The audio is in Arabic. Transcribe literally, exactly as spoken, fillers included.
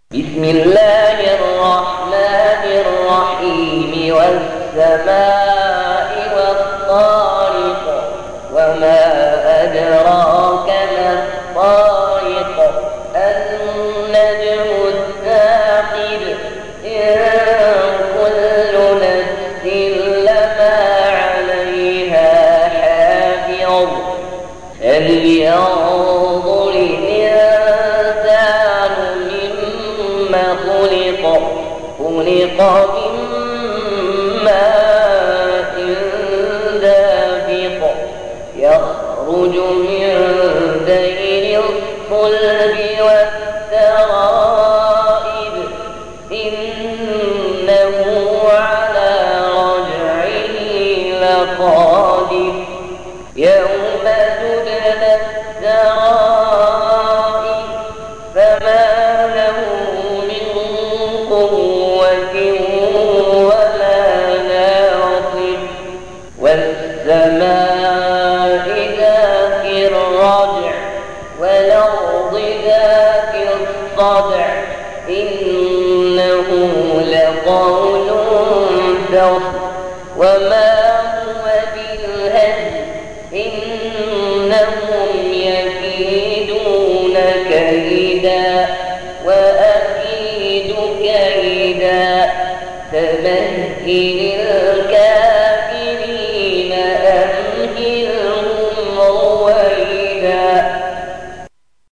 بسم الله الرحمن الرحيم والسماء والطارق وما أدراك ما الطارق النجم الثاقب إن كل نفس لما عليها حافظ فلينظر الإنسان مما خلق خلق من ماء دافق يخرج من بين الصلب والترائب إنه على رجعه لقادر يوم تبلى السرائر فما له من قوة ولا ناصر والسماء ذات الرجع والأرض ذات الصدع إنه لقول فصل وما هو بالهزل إنهم يكيدون كيدا وأكيد كيدا